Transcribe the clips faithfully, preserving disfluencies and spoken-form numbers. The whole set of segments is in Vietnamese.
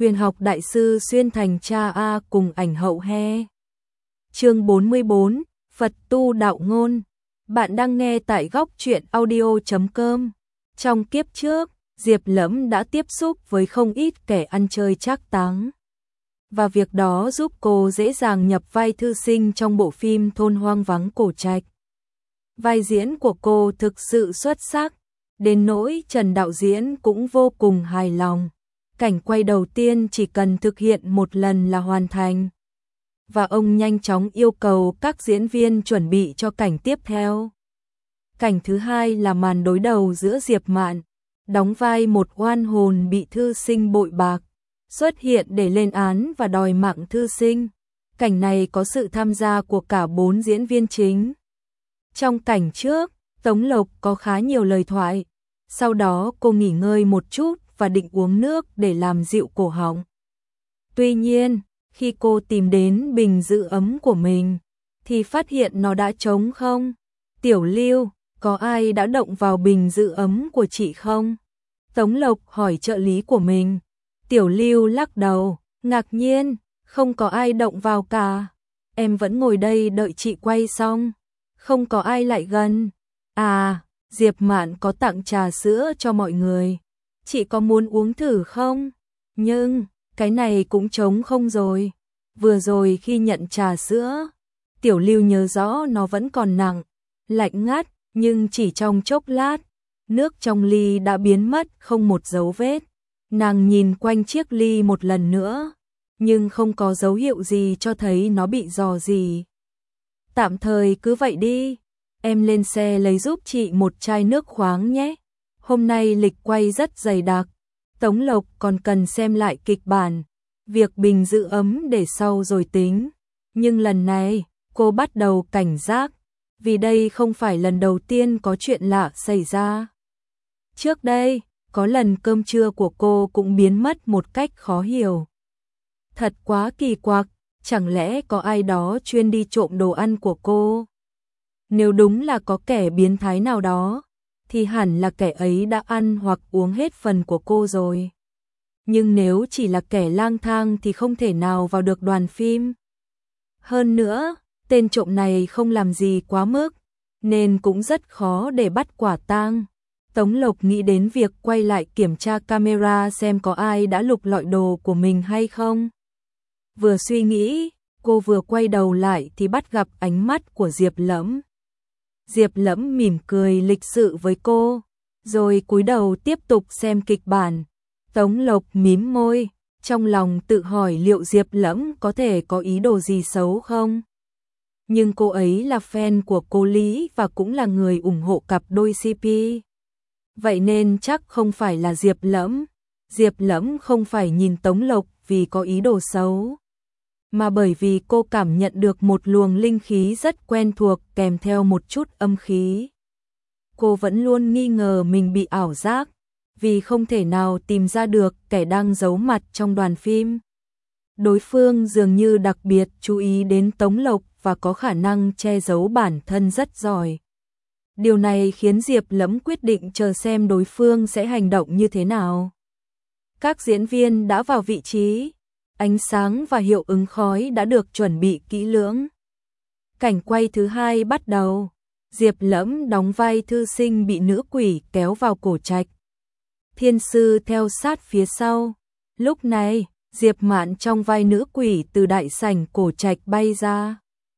Huyền học đại sư xuyên thành cha A cùng ảnh hậu he. Chương bốn mươi bốn, Phật tu đạo ngôn. Bạn đang nghe tại góc truyện audio chấm com. Trong kiếp trước, Diệp Lẫm đã tiếp xúc với không ít kẻ ăn chơi trác táng. Và việc đó giúp cô dễ dàng nhập vai thư sinh trong bộ phim Thôn hoang vắng cổ trạch. Vai diễn của cô thực sự xuất sắc, đến nỗi Trần đạo diễn cũng vô cùng hài lòng. Cảnh quay đầu tiên chỉ cần thực hiện một lần là hoàn thành. Và ông nhanh chóng yêu cầu các diễn viên chuẩn bị cho cảnh tiếp theo. Cảnh thứ hai là màn đối đầu giữa Diệp Mạn, đóng vai một oan hồn bị thư sinh bội bạc, xuất hiện để lên án và đòi mạng thư sinh. Cảnh này có sự tham gia của cả bốn diễn viên chính. Trong cảnh trước, Tống Lộc có khá nhiều lời thoại. Sau đó cô nghỉ ngơi một chút và định uống nước để làm dịu cổ họng. Tuy nhiên, khi cô tìm đến bình giữ ấm của mình, thì phát hiện nó đã trống không. Tiểu Lưu, có ai đã động vào bình giữ ấm của chị không? Tống Lộc hỏi trợ lý của mình. Tiểu Lưu lắc đầu, ngạc nhiên, không có ai động vào cả. Em vẫn ngồi đây đợi chị quay xong. Không có ai lại gần. À, Diệp Mạn có tặng trà sữa cho mọi người. Chị có muốn uống thử không? Nhưng, cái này cũng trống không rồi. Vừa rồi khi nhận trà sữa, Tiểu Lưu nhớ rõ nó vẫn còn nặng, lạnh ngắt, nhưng chỉ trong chốc lát, nước trong ly đã biến mất không một dấu vết. Nàng nhìn quanh chiếc ly một lần nữa, nhưng không có dấu hiệu gì cho thấy nó bị rò gì. Tạm thời cứ vậy đi, em lên xe lấy giúp chị một chai nước khoáng nhé. Hôm nay lịch quay rất dày đặc, Tống Lộc còn cần xem lại kịch bản, việc bình giữ ấm để sau rồi tính. Nhưng lần này, cô bắt đầu cảnh giác, vì đây không phải lần đầu tiên có chuyện lạ xảy ra. Trước đây, có lần cơm trưa của cô cũng biến mất một cách khó hiểu. Thật quá kỳ quặc, chẳng lẽ có ai đó chuyên đi trộm đồ ăn của cô? Nếu đúng là có kẻ biến thái nào đó, thì hẳn là kẻ ấy đã ăn hoặc uống hết phần của cô rồi. Nhưng nếu chỉ là kẻ lang thang thì không thể nào vào được đoàn phim. Hơn nữa, tên trộm này không làm gì quá mức, nên cũng rất khó để bắt quả tang. Tống Lộc nghĩ đến việc quay lại kiểm tra camera xem có ai đã lục lọi đồ của mình hay không. Vừa suy nghĩ, cô vừa quay đầu lại thì bắt gặp ánh mắt của Diệp Lẫm. Diệp Lẫm mỉm cười lịch sự với cô, rồi cúi đầu tiếp tục xem kịch bản. Tống Lộc mím môi, trong lòng tự hỏi liệu Diệp Lẫm có thể có ý đồ gì xấu không? Nhưng cô ấy là fan của cô Lý và cũng là người ủng hộ cặp đôi xê pê. Vậy nên chắc không phải là Diệp Lẫm. Diệp Lẫm không phải nhìn Tống Lộc vì có ý đồ xấu, mà bởi vì cô cảm nhận được một luồng linh khí rất quen thuộc kèm theo một chút âm khí. Cô vẫn luôn nghi ngờ mình bị ảo giác, vì không thể nào tìm ra được kẻ đang giấu mặt trong đoàn phim. Đối phương dường như đặc biệt chú ý đến Tống Lộc và có khả năng che giấu bản thân rất giỏi. Điều này khiến Diệp Lẫm quyết định chờ xem đối phương sẽ hành động như thế nào. Các diễn viên đã vào vị trí, ánh sáng và hiệu ứng khói đã được chuẩn bị kỹ lưỡng. Cảnh quay thứ hai bắt đầu. Diệp Lẫm đóng vai thư sinh bị nữ quỷ kéo vào cổ trạch. Thiên sư theo sát phía sau. Lúc này, Diệp Mạn trong vai nữ quỷ từ đại sảnh cổ trạch bay ra.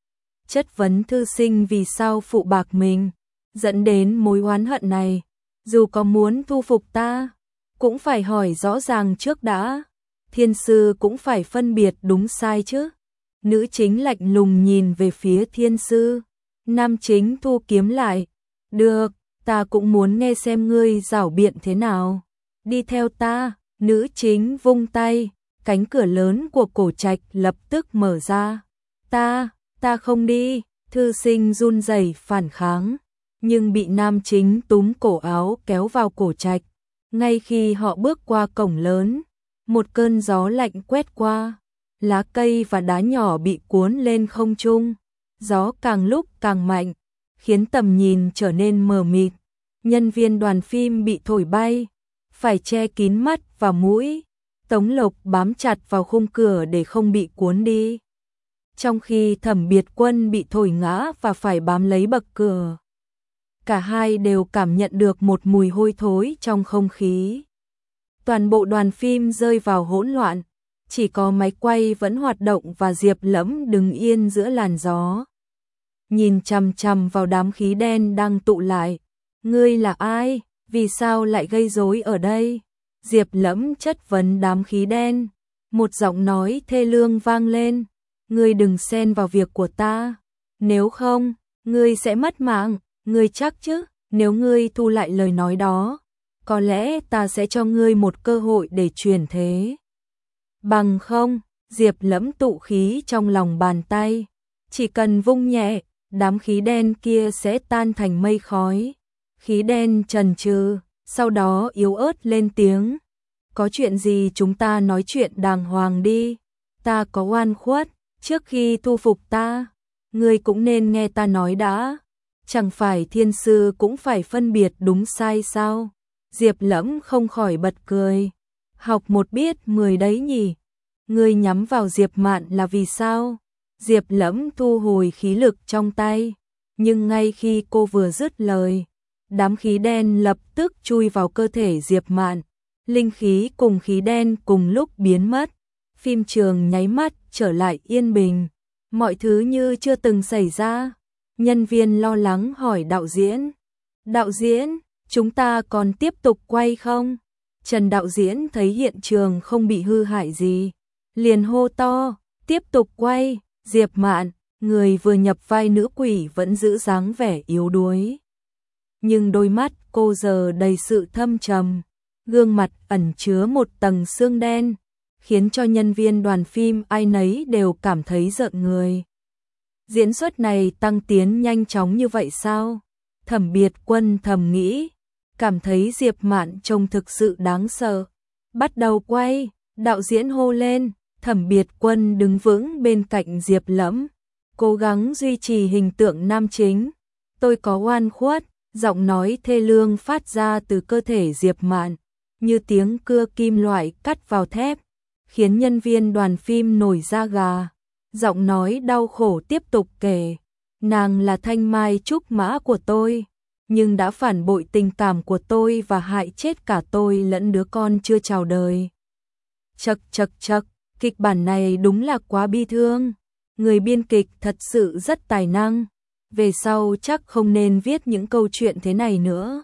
Chất vấn thư sinh vì sao phụ bạc mình, dẫn đến mối oán hận này. Dù có muốn thu phục ta, cũng phải hỏi rõ ràng trước đã. Thiên sư cũng phải phân biệt đúng sai chứ. Nữ chính lạnh lùng nhìn về phía thiên sư. Nam chính thu kiếm lại. Được, ta cũng muốn nghe xem ngươi giảo biện thế nào. Đi theo ta. Nữ chính vung tay, cánh cửa lớn của cổ trạch lập tức mở ra. Ta, ta không đi. Thư sinh run rẩy phản kháng, nhưng bị nam chính túm cổ áo kéo vào cổ trạch. Ngay khi họ bước qua cổng lớn, một cơn gió lạnh quét qua, lá cây và đá nhỏ bị cuốn lên không trung. Gió càng lúc càng mạnh, khiến tầm nhìn trở nên mờ mịt. Nhân viên đoàn phim bị thổi bay, phải che kín mắt và mũi. Tống Lộc bám chặt vào khung cửa để không bị cuốn đi. Trong khi Thẩm Biệt Quân bị thổi ngã và phải bám lấy bậc cửa. Cả hai đều cảm nhận được một mùi hôi thối trong không khí. Toàn bộ đoàn phim rơi vào hỗn loạn, chỉ có máy quay vẫn hoạt động và Diệp Lẫm đứng yên giữa làn gió. Nhìn chằm chằm vào đám khí đen đang tụ lại. Ngươi là ai? Vì sao lại gây rối ở đây? Diệp Lẫm chất vấn đám khí đen. Một giọng nói thê lương vang lên. Ngươi đừng xen vào việc của ta. Nếu không, ngươi sẽ mất mạng. Ngươi chắc chứ? Nếu ngươi thu lại lời nói đó, có lẽ ta sẽ cho ngươi một cơ hội để chuyển thế. Bằng không, Diệp Lẫm tụ khí trong lòng bàn tay. Chỉ cần vung nhẹ, đám khí đen kia sẽ tan thành mây khói. Khí đen chần chừ, sau đó yếu ớt lên tiếng. Có chuyện gì chúng ta nói chuyện đàng hoàng đi. Ta có oan khuất, trước khi thu phục ta, ngươi cũng nên nghe ta nói đã. Chẳng phải thiên sư cũng phải phân biệt đúng sai sao? Diệp Lẫm không khỏi bật cười. Học một biết mười đấy nhỉ? Ngươi nhắm vào Diệp Mạn là vì sao? Diệp Lẫm thu hồi khí lực trong tay. Nhưng ngay khi cô vừa dứt lời, đám khí đen lập tức chui vào cơ thể Diệp Mạn. Linh khí cùng khí đen cùng lúc biến mất. Phim trường nháy mắt trở lại yên bình. Mọi thứ như chưa từng xảy ra. Nhân viên lo lắng hỏi đạo diễn. Đạo diễn, chúng ta còn tiếp tục quay không? Trần đạo diễn thấy hiện trường không bị hư hại gì, liền hô to, tiếp tục quay. Diệp Mạn, người vừa nhập vai nữ quỷ vẫn giữ dáng vẻ yếu đuối. Nhưng đôi mắt cô giờ đầy sự thâm trầm, gương mặt ẩn chứa một tầng xương đen, khiến cho nhân viên đoàn phim ai nấy đều cảm thấy rợn người. Diễn xuất này tăng tiến nhanh chóng như vậy sao? Thẩm Biệt Quân thầm nghĩ, cảm thấy Diệp Mạn trông thực sự đáng sợ. Bắt đầu quay, đạo diễn hô lên. Thẩm Biệt Quân đứng vững bên cạnh Diệp Lẫm, cố gắng duy trì hình tượng nam chính. Tôi có oan khuất, giọng nói thê lương phát ra từ cơ thể Diệp Mạn, như tiếng cưa kim loại cắt vào thép, khiến nhân viên đoàn phim nổi da gà. Giọng nói đau khổ tiếp tục kể, nàng là thanh mai trúc mã của tôi, nhưng đã phản bội tình cảm của tôi và hại chết cả tôi lẫn đứa con chưa chào đời. Chậc chậc chậc. Kịch bản này đúng là quá bi thương. Người biên kịch thật sự rất tài năng. Về sau chắc không nên viết những câu chuyện thế này nữa.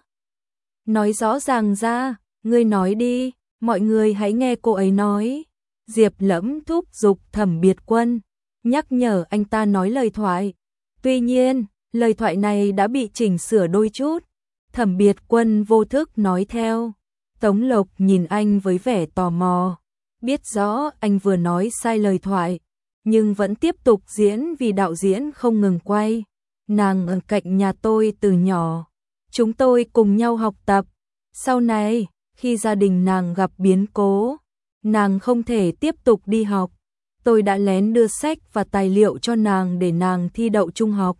Nói rõ ràng ra, ngươi nói đi, mọi người hãy nghe cô ấy nói. Diệp Lẫm thúc giục Thẩm Biệt Quân, nhắc nhở anh ta nói lời thoại. Tuy nhiên, lời thoại này đã bị chỉnh sửa đôi chút. Thẩm Biệt Quân vô thức nói theo. Tống Lộc nhìn anh với vẻ tò mò. Biết rõ anh vừa nói sai lời thoại, nhưng vẫn tiếp tục diễn vì đạo diễn không ngừng quay. Nàng ở cạnh nhà tôi từ nhỏ, chúng tôi cùng nhau học tập. Sau này, khi gia đình nàng gặp biến cố, nàng không thể tiếp tục đi học. Tôi đã lén đưa sách và tài liệu cho nàng để nàng thi đậu trung học.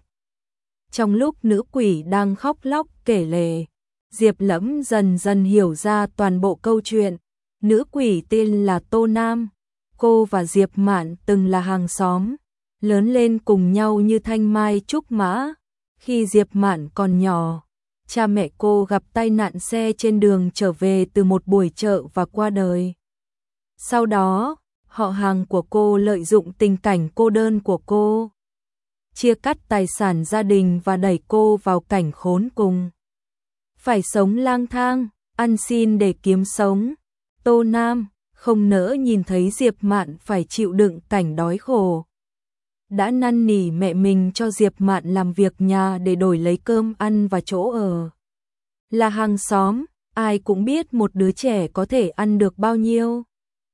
Trong lúc nữ quỷ đang khóc lóc kể lể, Diệp Lẫm dần dần hiểu ra toàn bộ câu chuyện. Nữ quỷ tên là Tô Nam, cô và Diệp Mạn từng là hàng xóm, lớn lên cùng nhau như thanh mai trúc mã. Khi Diệp Mạn còn nhỏ, cha mẹ cô gặp tai nạn xe trên đường trở về từ một buổi chợ và qua đời. Sau đó, họ hàng của cô lợi dụng tình cảnh cô đơn của cô, chia cắt tài sản gia đình và đẩy cô vào cảnh khốn cùng. Phải sống lang thang, ăn xin để kiếm sống. Tô Nam không nỡ nhìn thấy Diệp Mạn phải chịu đựng cảnh đói khổ. Đã năn nỉ mẹ mình cho Diệp Mạn làm việc nhà để đổi lấy cơm ăn và chỗ ở. Là hàng xóm, ai cũng biết một đứa trẻ có thể ăn được bao nhiêu.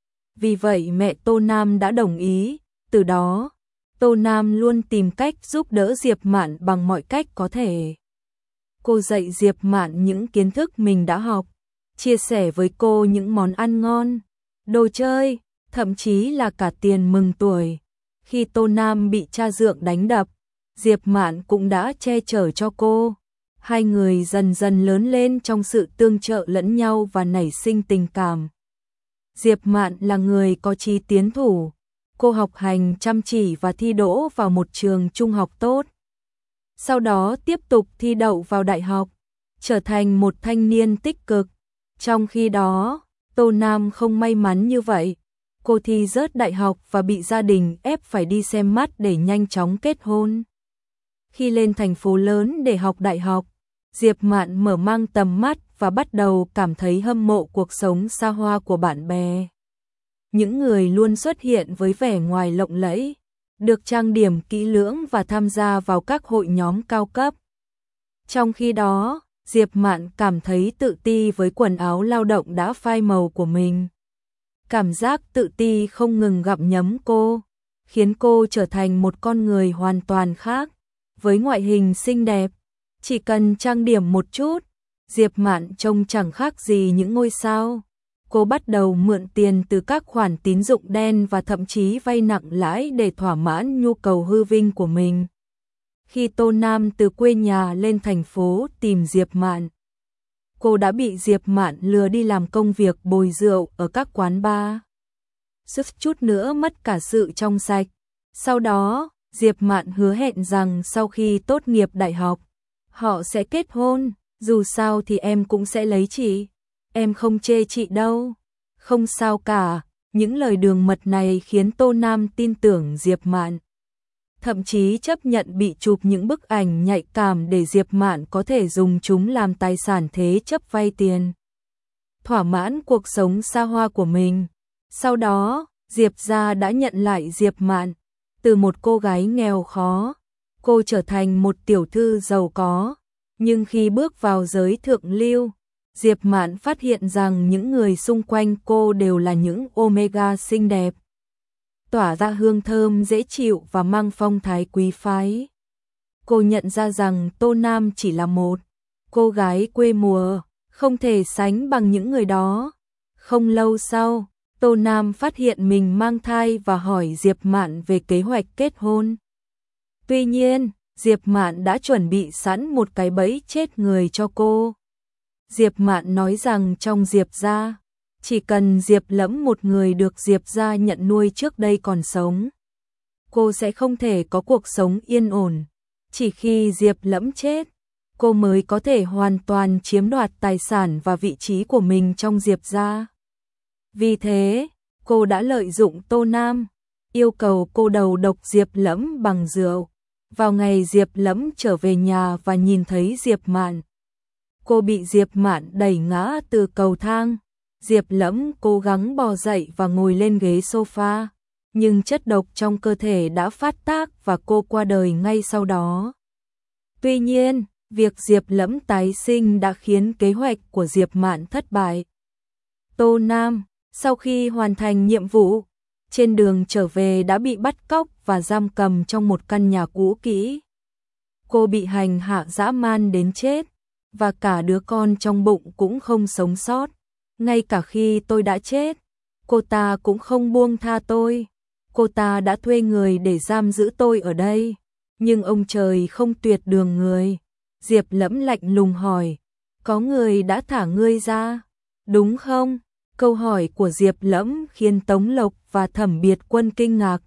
Vì vậy mẹ Tô Nam đã đồng ý, từ đó, Tô Nam luôn tìm cách giúp đỡ Diệp Mạn bằng mọi cách có thể. Cô dạy Diệp Mạn những kiến thức mình đã học, chia sẻ với cô những món ăn ngon, đồ chơi, thậm chí là cả tiền mừng tuổi. Khi Tô Nam bị cha dượng đánh đập, Diệp Mạn cũng đã che chở cho cô. Hai người dần dần lớn lên trong sự tương trợ lẫn nhau và nảy sinh tình cảm. Diệp Mạn là người có chí tiến thủ. Cô học hành chăm chỉ và thi đỗ vào một trường trung học tốt. Sau đó tiếp tục thi đậu vào đại học, trở thành một thanh niên tích cực. Trong khi đó, Tô Nam không may mắn như vậy. Cô thi rớt đại học và bị gia đình ép phải đi xem mắt để nhanh chóng kết hôn. Khi lên thành phố lớn để học đại học, Diệp Mạn mở mang tầm mắt và bắt đầu cảm thấy hâm mộ cuộc sống xa hoa của bạn bè. Những người luôn xuất hiện với vẻ ngoài lộng lẫy, được trang điểm kỹ lưỡng và tham gia vào các hội nhóm cao cấp. Trong khi đó, Diệp Mạn cảm thấy tự ti với quần áo lao động đã phai màu của mình. Cảm giác tự ti không ngừng gặm nhấm cô, khiến cô trở thành một con người hoàn toàn khác. Với ngoại hình xinh đẹp, chỉ cần trang điểm một chút, Diệp Mạn trông chẳng khác gì những ngôi sao. Cô bắt đầu mượn tiền từ các khoản tín dụng đen và thậm chí vay nặng lãi để thỏa mãn nhu cầu hư vinh của mình. Khi Tô Nam từ quê nhà lên thành phố tìm Diệp Mạn, cô đã bị Diệp Mạn lừa đi làm công việc bồi rượu ở các quán bar. Suýt chút nữa mất cả sự trong sạch. Sau đó, Diệp Mạn hứa hẹn rằng sau khi tốt nghiệp đại học, họ sẽ kết hôn, dù sao thì em cũng sẽ lấy chị. Em không chê chị đâu. Không sao cả, những lời đường mật này khiến Tô Nam tin tưởng Diệp Mạn. Thậm chí chấp nhận bị chụp những bức ảnh nhạy cảm để Diệp Mạn có thể dùng chúng làm tài sản thế chấp vay tiền. Thỏa mãn cuộc sống xa hoa của mình. Sau đó, Diệp gia đã nhận lại Diệp Mạn. Từ một cô gái nghèo khó, cô trở thành một tiểu thư giàu có. Nhưng khi bước vào giới thượng lưu, Diệp Mạn phát hiện rằng những người xung quanh cô đều là những omega xinh đẹp, tỏa ra hương thơm dễ chịu và mang phong thái quý phái. Cô nhận ra rằng Tô Nam chỉ là một cô gái quê mùa, không thể sánh bằng những người đó. Không lâu sau, Tô Nam phát hiện mình mang thai và hỏi Diệp Mạn về kế hoạch kết hôn. Tuy nhiên, Diệp Mạn đã chuẩn bị sẵn một cái bẫy chết người cho cô. Diệp Mạn nói rằng trong Diệp gia, chỉ cần Diệp Lẫm một người được Diệp gia nhận nuôi trước đây còn sống, cô sẽ không thể có cuộc sống yên ổn. Chỉ khi Diệp Lẫm chết, cô mới có thể hoàn toàn chiếm đoạt tài sản và vị trí của mình trong Diệp gia. Vì thế, cô đã lợi dụng Tô Nam, yêu cầu cô đầu độc Diệp Lẫm bằng rượu. Vào ngày Diệp Lẫm trở về nhà và nhìn thấy Diệp Mạn, cô bị Diệp Mạn đẩy ngã từ cầu thang. Diệp Lẫm cố gắng bò dậy và ngồi lên ghế sofa, nhưng chất độc trong cơ thể đã phát tác và cô qua đời ngay sau đó. Tuy nhiên, việc Diệp Lẫm tái sinh đã khiến kế hoạch của Diệp Mạn thất bại. Tô Nam, sau khi hoàn thành nhiệm vụ, trên đường trở về đã bị bắt cóc và giam cầm trong một căn nhà cũ kỹ. Cô bị hành hạ dã man đến chết, và cả đứa con trong bụng cũng không sống sót. Ngay cả khi tôi đã chết, cô ta cũng không buông tha tôi. Cô ta đã thuê người để giam giữ tôi ở đây. Nhưng ông trời không tuyệt đường người. Diệp Lẫm lạnh lùng hỏi, có người đã thả ngươi ra, đúng không? Câu hỏi của Diệp Lẫm khiến Tống Lộc và Thẩm Biệt Quân kinh ngạc.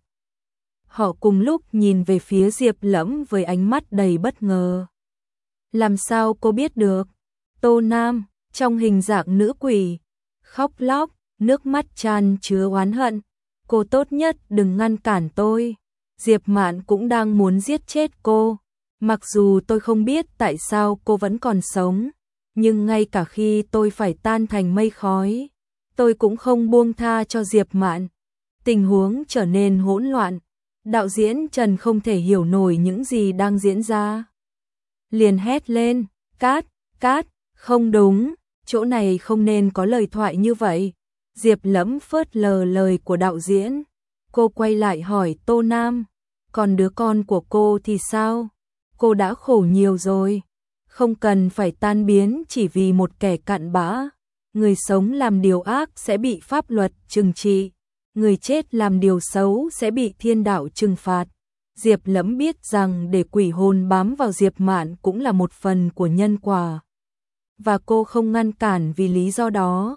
Họ cùng lúc nhìn về phía Diệp Lẫm với ánh mắt đầy bất ngờ. Làm sao cô biết được? Tô Nam, trong hình dạng nữ quỷ, khóc lóc, nước mắt tràn chứa oán hận. Cô tốt nhất đừng ngăn cản tôi. Diệp Mạn cũng đang muốn giết chết cô. Mặc dù tôi không biết tại sao cô vẫn còn sống, nhưng ngay cả khi tôi phải tan thành mây khói, tôi cũng không buông tha cho Diệp Mạn. Tình huống trở nên hỗn loạn. Đạo diễn Trần không thể hiểu nổi những gì đang diễn ra. Liền hét lên, cát, cát, không đúng, chỗ này không nên có lời thoại như vậy. Diệp Lẫm phớt lờ lời của đạo diễn. Cô quay lại hỏi Tô Nam, còn đứa con của cô thì sao? Cô đã khổ nhiều rồi, không cần phải tan biến chỉ vì một kẻ cặn bã. Người sống làm điều ác sẽ bị pháp luật trừng trị, người chết làm điều xấu sẽ bị thiên đạo trừng phạt. Diệp Lẫm biết rằng để quỷ hồn bám vào Diệp Mạn cũng là một phần của nhân quả, và cô không ngăn cản vì lý do đó.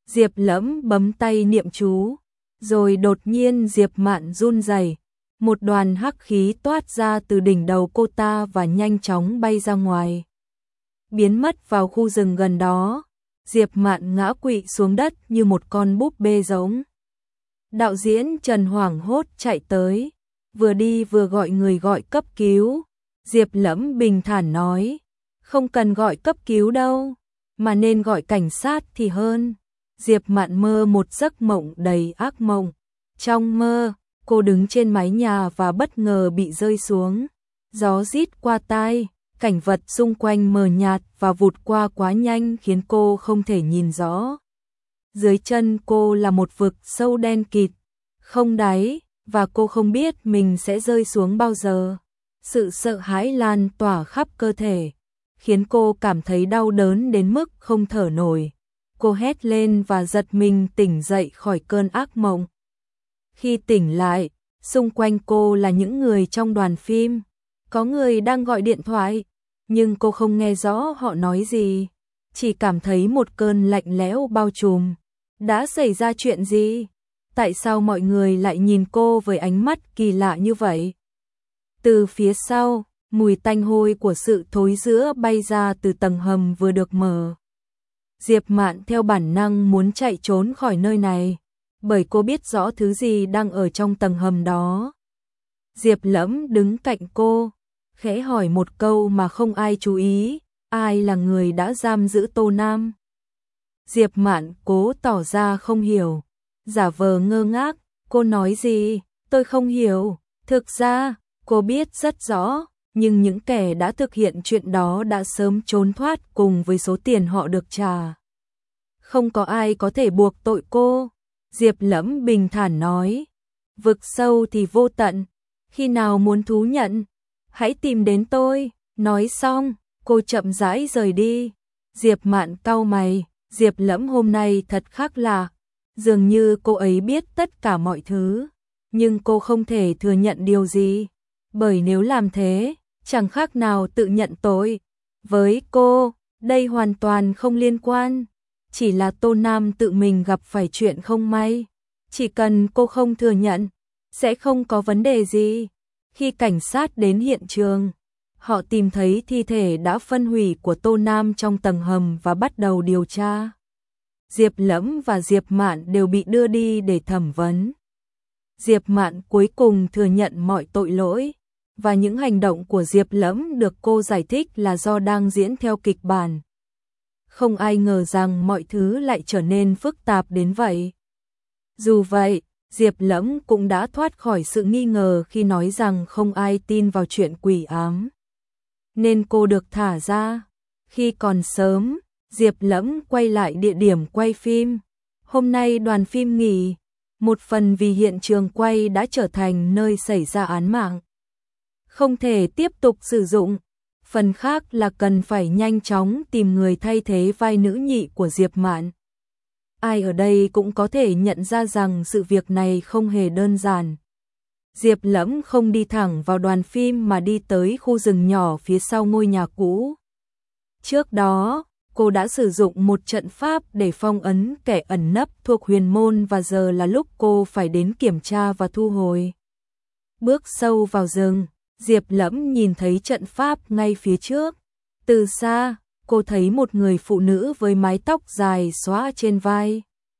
Diệp Lẫm bấm tay niệm chú, rồi đột nhiên Diệp Mạn run rẩy, một đoàn hắc khí toát ra từ đỉnh đầu cô ta và nhanh chóng bay ra ngoài, biến mất vào khu rừng gần đó. Diệp Mạn ngã quỵ xuống đất như một con búp bê giống. Đạo diễn Trần hoảng hốt chạy tới, vừa đi vừa gọi người gọi cấp cứu. Diệp Lẫm bình thản nói, không cần gọi cấp cứu đâu, mà nên gọi cảnh sát thì hơn. Diệp Mạn mơ một giấc mộng đầy ác mộng. Trong mơ, cô đứng trên mái nhà và bất ngờ bị rơi xuống. Gió rít qua tai, cảnh vật xung quanh mờ nhạt và vụt qua quá nhanh khiến cô không thể nhìn rõ. Dưới chân cô là một vực sâu đen kịt, không đáy, và cô không biết mình sẽ rơi xuống bao giờ. Sự sợ hãi lan tỏa khắp cơ thể, khiến cô cảm thấy đau đớn đến mức không thở nổi. Cô hét lên và giật mình tỉnh dậy khỏi cơn ác mộng. Khi tỉnh lại, xung quanh cô là những người trong đoàn phim. Có người đang gọi điện thoại, nhưng cô không nghe rõ họ nói gì, chỉ cảm thấy một cơn lạnh lẽo bao trùm. Đã xảy ra chuyện gì? Tại sao mọi người lại nhìn cô với ánh mắt kỳ lạ như vậy? Từ phía sau, mùi tanh hôi của sự thối rữa bay ra từ tầng hầm vừa được mở. Diệp Mạn theo bản năng muốn chạy trốn khỏi nơi này, bởi cô biết rõ thứ gì đang ở trong tầng hầm đó. Diệp Lẫm đứng cạnh cô, khẽ hỏi một câu mà không ai chú ý, ai là người đã giam giữ Tô Nam? Diệp Mạn cố tỏ ra không hiểu, giả vờ ngơ ngác, cô nói gì? Tôi không hiểu. Thực ra, cô biết rất rõ, nhưng những kẻ đã thực hiện chuyện đó đã sớm trốn thoát cùng với số tiền họ được trả. Không có ai có thể buộc tội cô. Diệp Lẫm bình thản nói, vực sâu thì vô tận, khi nào muốn thú nhận, hãy tìm đến tôi. Nói xong, cô chậm rãi rời đi. Diệp Mạn cau mày, Diệp Lẫm hôm nay thật khác lạ, dường như cô ấy biết tất cả mọi thứ, nhưng cô không thể thừa nhận điều gì, bởi nếu làm thế, chẳng khác nào tự nhận tội. Với cô, đây hoàn toàn không liên quan, chỉ là Tô Nam tự mình gặp phải chuyện không may. Chỉ cần cô không thừa nhận, sẽ không có vấn đề gì. Khi cảnh sát đến hiện trường, họ tìm thấy thi thể đã phân hủy của Tô Nam trong tầng hầm và bắt đầu điều tra. Diệp Lẫm và Diệp Mạn đều bị đưa đi để thẩm vấn. Diệp Mạn cuối cùng thừa nhận mọi tội lỗi, và những hành động của Diệp Lẫm được cô giải thích là do đang diễn theo kịch bản. Không ai ngờ rằng mọi thứ lại trở nên phức tạp đến vậy. Dù vậy, Diệp Lẫm cũng đã thoát khỏi sự nghi ngờ khi nói rằng không ai tin vào chuyện quỷ ám, nên cô được thả ra. Khi còn sớm, Diệp Lẫm quay lại địa điểm quay phim. Hôm nay đoàn phim nghỉ, một phần vì hiện trường quay đã trở thành nơi xảy ra án mạng, không thể tiếp tục sử dụng. Phần khác là cần phải nhanh chóng tìm người thay thế vai nữ nhị của Diệp Mạn. Ai ở đây cũng có thể nhận ra rằng sự việc này không hề đơn giản. Diệp Lẫm không đi thẳng vào đoàn phim mà đi tới khu rừng nhỏ phía sau ngôi nhà cũ. Trước đó, cô đã sử dụng một trận pháp để phong ấn kẻ ẩn nấp thuộc huyền môn và giờ là lúc cô phải đến kiểm tra và thu hồi. Bước sâu vào rừng, Diệp Lẫm nhìn thấy trận pháp ngay phía trước. Từ xa, cô thấy một người phụ nữ với mái tóc dài xõa trên vai,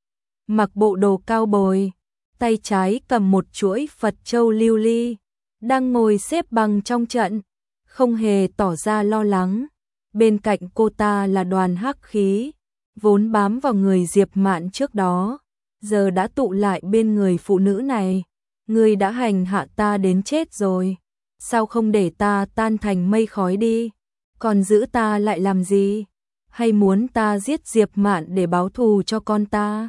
mặc bộ đồ cao bồi, tay trái cầm một chuỗi Phật châu lưu ly, đang ngồi xếp bằng trong trận, không hề tỏ ra lo lắng. Bên cạnh cô ta là đoàn hắc khí, vốn bám vào người Diệp Mạn trước đó, giờ đã tụ lại bên người phụ nữ này. Người đã hành hạ ta đến chết rồi, sao không để ta tan thành mây khói đi, còn giữ ta lại làm gì? Hay muốn ta giết Diệp Mạn để báo thù cho con ta?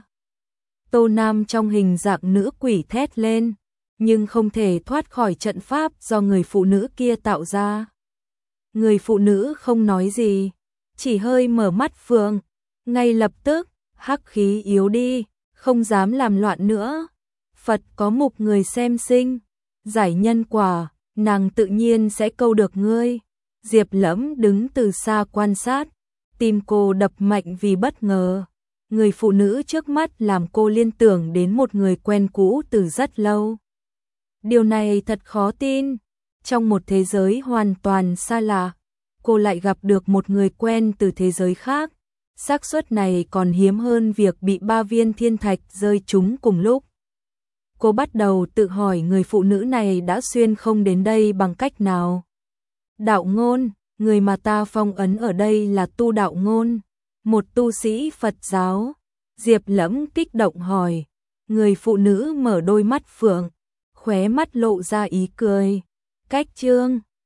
Tô Nam trong hình dạng nữ quỷ thét lên, nhưng không thể thoát khỏi trận pháp do người phụ nữ kia tạo ra. Người phụ nữ không nói gì, chỉ hơi mở mắt phượng. Ngay lập tức, hắc khí yếu đi, không dám làm loạn nữa. Phật có mục người xem sinh, giải nhân quả, nàng tự nhiên sẽ câu được ngươi. Diệp Lẫm đứng từ xa quan sát, tim cô đập mạnh vì bất ngờ. Người phụ nữ trước mắt làm cô liên tưởng đến một người quen cũ từ rất lâu. Điều này thật khó tin. Trong một thế giới hoàn toàn xa lạ, cô lại gặp được một người quen từ thế giới khác. Xác suất này còn hiếm hơn việc bị ba viên thiên thạch rơi trúng cùng lúc. Cô bắt đầu tự hỏi người phụ nữ này đã xuyên không đến đây bằng cách nào. Đạo Ngôn, người mà ta phong ấn ở đây là Tu Đạo Ngôn, một tu sĩ Phật giáo. Diệp Lẫm kích động hỏi. Người phụ nữ mở đôi mắt phượng, khóe mắt lộ ra ý cười. Cách chương